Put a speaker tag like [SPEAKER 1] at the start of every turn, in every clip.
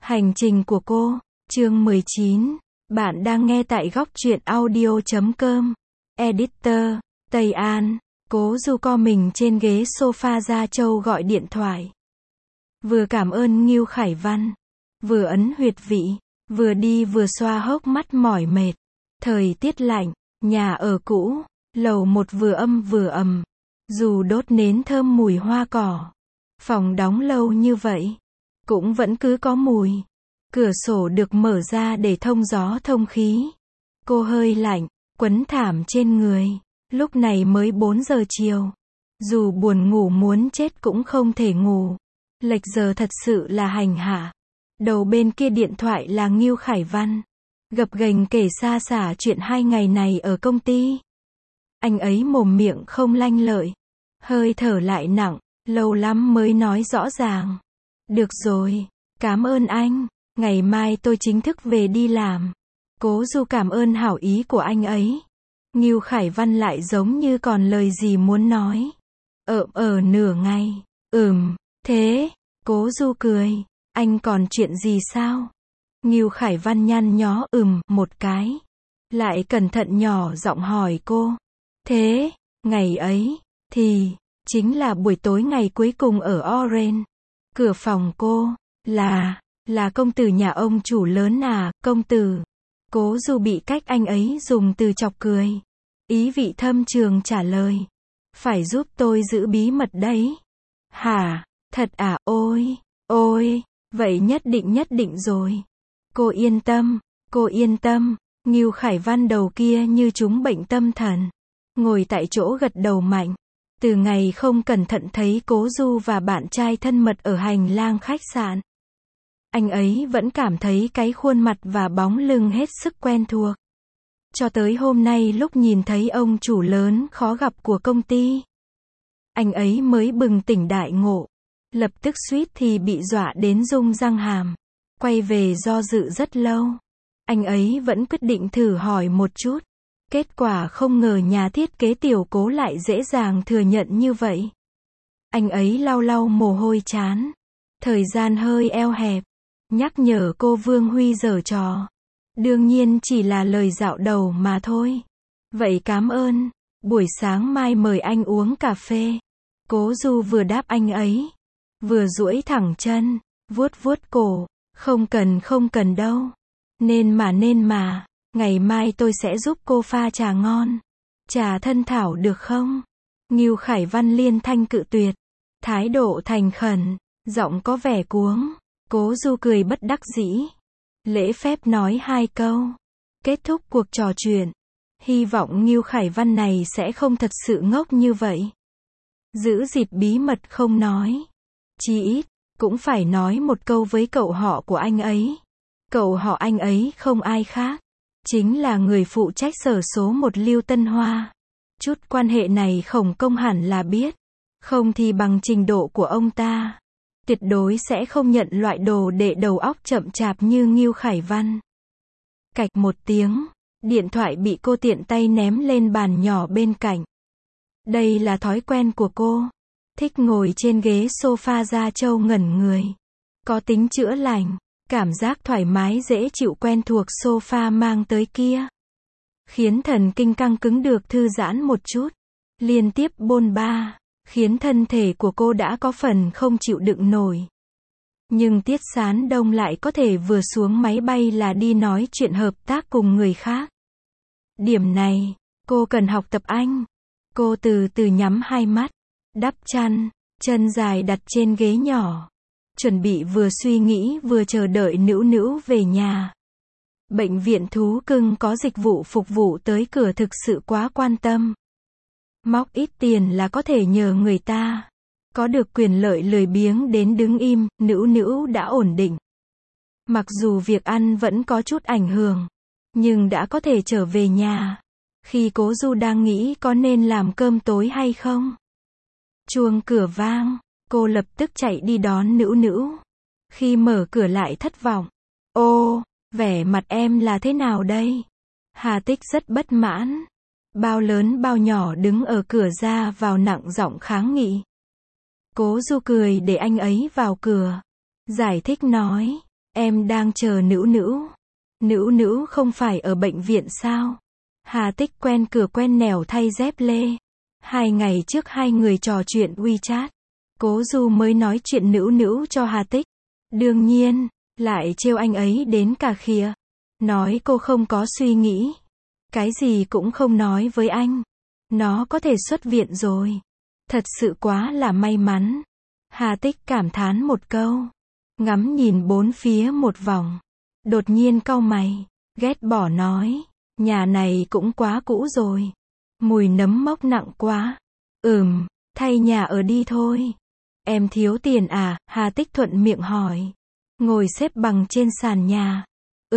[SPEAKER 1] Hành trình của cô, chương 19. Bạn đang nghe tại góc truyện audio.com. Editor, Tây An. Cố Du co mình trên ghế sofa Gia Châu gọi điện thoại. Vừa cảm ơn Ngưu Khải Văn, vừa ấn huyệt vị, vừa đi vừa xoa hốc mắt mỏi mệt. Thời tiết lạnh, nhà ở cũ, lầu một vừa âm vừa ầm. Dù đốt nến thơm mùi hoa cỏ, phòng đóng lâu như vậy, cũng vẫn cứ có mùi. Cửa sổ được mở ra để thông gió thông khí. Cô hơi lạnh, quấn thảm trên người. Lúc này mới 4 giờ chiều. Dù buồn ngủ muốn chết cũng không thể ngủ. Lệch giờ thật sự là hành hạ. Đầu bên kia điện thoại là Ngưu Khải Văn. Gập ghềnh kể xa xả chuyện 2 ngày này ở công ty. Anh ấy mồm miệng không lanh lợi. Hơi thở lại nặng, lâu lắm mới nói rõ ràng. Được rồi, cảm ơn anh. Ngày mai tôi chính thức về đi làm. Cố Du cảm ơn hảo ý của anh ấy. Ngưu Khải Văn lại giống như còn lời gì muốn nói. Nửa ngày. Thế. Cố Du cười. Anh còn chuyện gì sao? Ngưu Khải Văn nhăn nhó một cái. Lại cẩn thận nhỏ giọng hỏi cô. Thế, ngày ấy, thì, chính là buổi tối ngày cuối cùng ở Orange. Cửa phòng cô, là công tử nhà ông chủ lớn à, công tử. Cố Du bị cách anh ấy dùng từ chọc cười. Ý vị thâm trường trả lời. Phải giúp tôi giữ bí mật đấy. Hả, thật à, ôi, vậy nhất định rồi. Cô yên tâm. Ngưu Khải Văn đầu kia như trúng bệnh tâm thần. Ngồi tại chỗ gật đầu mạnh. Từ ngày không cẩn thận thấy Cố Du và bạn trai thân mật ở hành lang khách sạn, anh ấy vẫn cảm thấy cái khuôn mặt và bóng lưng hết sức quen thuộc. Cho tới hôm nay lúc nhìn thấy ông chủ lớn khó gặp của công ty, anh ấy mới bừng tỉnh đại ngộ. Lập tức suýt thì bị dọa đến rung răng hàm. Quay về do dự rất lâu. Anh ấy vẫn quyết định thử hỏi một chút. Kết quả không ngờ nhà thiết kế tiểu Cố lại dễ dàng thừa nhận như vậy. Anh ấy lau mồ hôi trán. Thời gian hơi eo hẹp. Nhắc nhở cô Vương Huy giở trò. Đương nhiên chỉ là lời dạo đầu mà thôi. Vậy cảm ơn. Buổi sáng mai mời anh uống cà phê. Cố Du vừa đáp anh ấy, vừa duỗi thẳng chân, vuốt cổ. Không cần đâu. Nên mà. Ngày mai tôi sẽ giúp cô pha trà ngon. Trà thân thảo được không? Ngưu Khải Văn liên thanh cự tuyệt. Thái độ thành khẩn, giọng có vẻ cuống. Cố Du cười bất đắc dĩ. Lễ phép nói 2 câu. Kết thúc cuộc trò chuyện. Hy vọng Ngưu Khải Văn này sẽ không thật sự ngốc như vậy. Giữ dịp bí mật không nói. Chí ít, cũng phải nói một câu với cậu họ của anh ấy. Cậu họ anh ấy không ai khác. Chính là người phụ trách sở số 1 Lưu Tân Hoa. Chút quan hệ này Khổng Công hẳn là biết. Không thì bằng trình độ của ông ta, tuyệt đối sẽ không nhận loại đồ đệ đầu óc chậm chạp như Ngưu Khải Văn. Cạch một tiếng, điện thoại bị cô tiện tay ném lên bàn nhỏ bên cạnh. Đây là thói quen của cô. Thích ngồi trên ghế sofa Gia Châu ngẩn người. Có tính chữa lành. Cảm giác thoải mái dễ chịu quen thuộc sofa mang tới kia, khiến thần kinh căng cứng được thư giãn một chút. Liên tiếp bôn ba, khiến thân thể của cô đã có phần không chịu đựng nổi. Nhưng Tiết Sán Đông lại có thể vừa xuống máy bay là đi nói chuyện hợp tác cùng người khác. Điểm này, cô cần học tập anh. Cô từ từ nhắm 2 mắt, đắp chăn, chân dài đặt trên ghế nhỏ. Chuẩn bị vừa suy nghĩ vừa chờ đợi Nữu về nhà. Bệnh viện thú cưng có dịch vụ phục vụ tới cửa thực sự quá quan tâm. Móc ít tiền là có thể nhờ người ta. Có được quyền lợi lười biếng đến đứng im, Nữu đã ổn định. Mặc dù việc ăn vẫn có chút ảnh hưởng, nhưng đã có thể trở về nhà. Khi Cố Du đang nghĩ có nên làm cơm tối hay không, chuông cửa vang. Cô lập tức chạy đi đón Nữu. Khi mở cửa lại thất vọng. Ô, vẻ mặt em là thế nào đây? Hà Tích rất bất mãn. Bao lớn bao nhỏ đứng ở cửa ra vào nặng giọng kháng nghị. Cố Du cười để anh ấy vào cửa. Giải thích nói. Em đang chờ Nữu Nữu. Nữu Nữu không phải ở bệnh viện sao? Hà Tích quen cửa quen nẻo thay dép lê. 2 ngày trước hai người trò chuyện WeChat. Cố Du mới nói chuyện Nữu Nữu cho Hà Tích. Đương nhiên, lại trêu anh ấy đến cả khịa. Nói cô không có suy nghĩ. Cái gì cũng không nói với anh. Nó có thể xuất viện rồi. Thật sự quá là may mắn. Hà Tích cảm thán một câu. Ngắm nhìn bốn phía một vòng. Đột nhiên cau mày. Ghét bỏ nói. Nhà này cũng quá cũ rồi. Mùi nấm mốc nặng quá. Thay nhà ở đi thôi. Em thiếu tiền à? Hà Tích thuận miệng hỏi. Ngồi xếp bằng trên sàn nhà.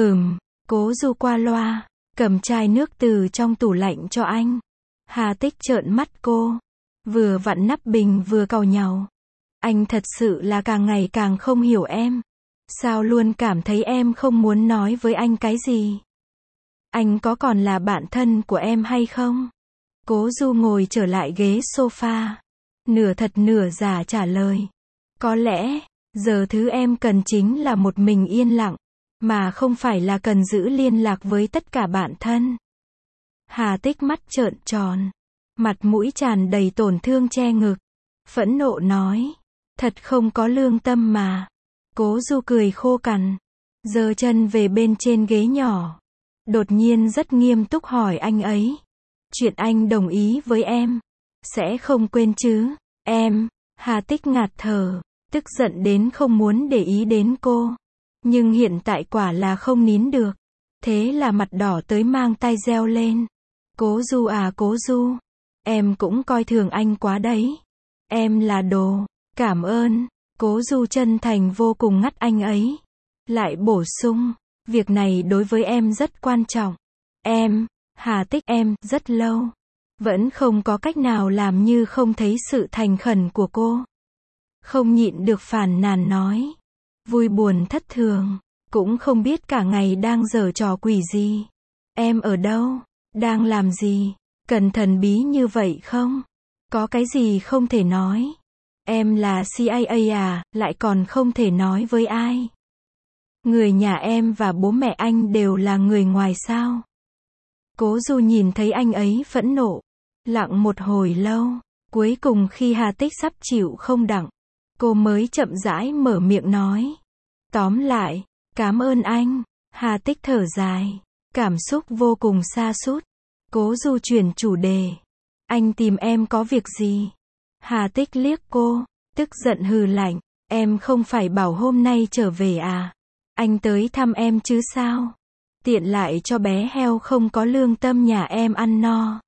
[SPEAKER 1] Cố Du qua loa. Cầm chai nước từ trong tủ lạnh cho anh. Hà Tích trợn mắt cô. Vừa vặn nắp bình vừa càu nhàu. Anh thật sự là càng ngày càng không hiểu em. Sao luôn cảm thấy em không muốn nói với anh cái gì? Anh có còn là bạn thân của em hay không? Cố Du ngồi trở lại ghế sofa. Nửa thật nửa giả trả lời. Có lẽ, giờ thứ em cần chính là một mình yên lặng. Mà không phải là cần giữ liên lạc với tất cả bạn thân. Hà Tích mắt trợn tròn. Mặt mũi tràn đầy tổn thương che ngực. Phẫn nộ nói. Thật không có lương tâm mà. Cố Du cười khô cằn. Giơ chân về bên trên ghế nhỏ. Đột nhiên rất nghiêm túc hỏi anh ấy. Chuyện anh đồng ý với em. Sẽ không quên chứ? Em. Hà Tích ngạt thở. Tức giận đến không muốn để ý đến cô. Nhưng hiện tại quả là không nín được. Thế là mặt đỏ tới mang tay reo lên. Cố Du à Cố Du. Em cũng coi thường anh quá đấy. Em là đồ. Cảm ơn. Cố Du chân thành vô cùng ngắt anh ấy. Lại bổ sung. Việc này đối với em rất quan trọng. Em. Hà Tích em rất lâu. Vẫn không có cách nào làm như không thấy sự thành khẩn của cô. Không nhịn được phàn nàn nói. Vui buồn thất thường. Cũng không biết cả ngày đang giở trò quỷ gì. Em ở đâu? Đang làm gì? Cần thần bí như vậy không? Có cái gì không thể nói? Em là CIA à, lại còn không thể nói với ai? Người nhà em và bố mẹ anh đều là người ngoài sao? Cố Du nhìn thấy anh ấy phẫn nộ. Lặng một hồi lâu. Cuối cùng khi Hà Tích sắp chịu không đặng. Cô mới chậm rãi mở miệng nói. Tóm lại, cảm ơn anh. Hà Tích thở dài. Cảm xúc vô cùng sa sút. Cố Du chuyển chủ đề. Anh tìm em có việc gì? Hà Tích liếc cô. Tức giận hừ lạnh. Em không phải bảo hôm nay trở về à? Anh tới thăm em chứ sao? Tiện lại cho bé heo không có lương tâm nhà em ăn no.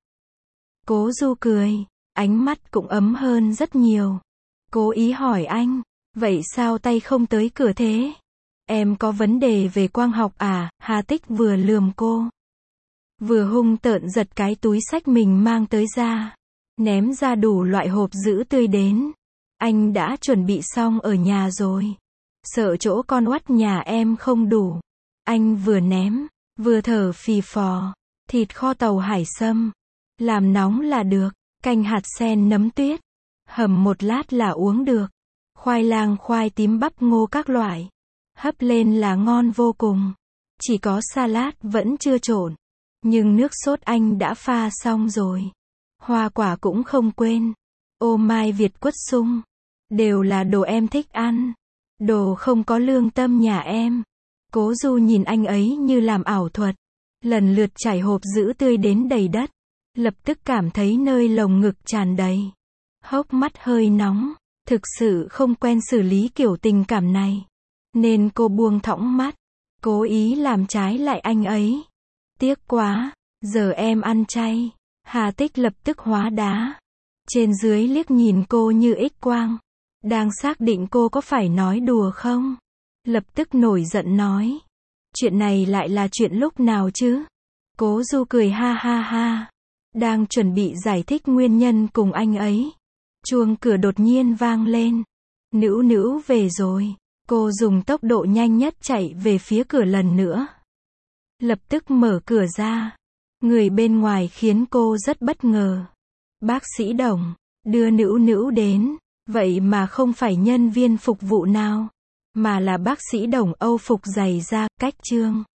[SPEAKER 1] Cố Du cười. Ánh mắt cũng ấm hơn rất nhiều. Cố ý hỏi anh. Vậy sao tay không tới cửa thế? Em có vấn đề về quang học à? Hà Tích vừa lườm cô. Vừa hung tợn giật cái túi xách mình mang tới ra. Ném ra đủ loại hộp sữa tươi đến. Anh đã chuẩn bị xong ở nhà rồi. Sợ chỗ con oắt nhà em không đủ. Anh vừa ném, vừa thở phì phò. Thịt kho tàu hải sâm. Làm nóng là được. Canh hạt sen nấm tuyết. Hầm một lát là uống được. Khoai lang khoai tím bắp ngô các loại. Hấp lên là ngon vô cùng. Chỉ có salad vẫn chưa trộn. Nhưng nước sốt anh đã pha xong rồi. Hoa quả cũng không quên. Ô mai Việt quất sung. Đều là đồ em thích ăn. Đồ không có lương tâm nhà em. Cố Du nhìn anh ấy như làm ảo thuật. Lần lượt trải hộp sữa tươi đến đầy đất. Lập tức cảm thấy nơi lồng ngực tràn đầy. Hốc mắt hơi nóng. Thực sự không quen xử lý kiểu tình cảm này. Nên cô buông thõng mắt. Cố ý làm trái lại anh ấy. Tiếc quá. Giờ em ăn chay. Hà Tích lập tức hóa đá. Trên dưới liếc nhìn cô như ích quang. Đang xác định cô có phải nói đùa không? Lập tức nổi giận nói. Chuyện này lại là chuyện lúc nào chứ? Cố Du cười ha ha ha. Đang chuẩn bị giải thích nguyên nhân cùng anh ấy. Chuông cửa đột nhiên vang lên. Nữu Nữu về rồi. Cô dùng tốc độ nhanh nhất chạy về phía cửa lần nữa. Lập tức mở cửa ra. Người bên ngoài khiến cô rất bất ngờ. Bác sĩ Đồng đưa Nữu Nữu đến. Vậy mà không phải nhân viên phục vụ nào. mà là bác sĩ Đồng Âu phục giày da, cách chương.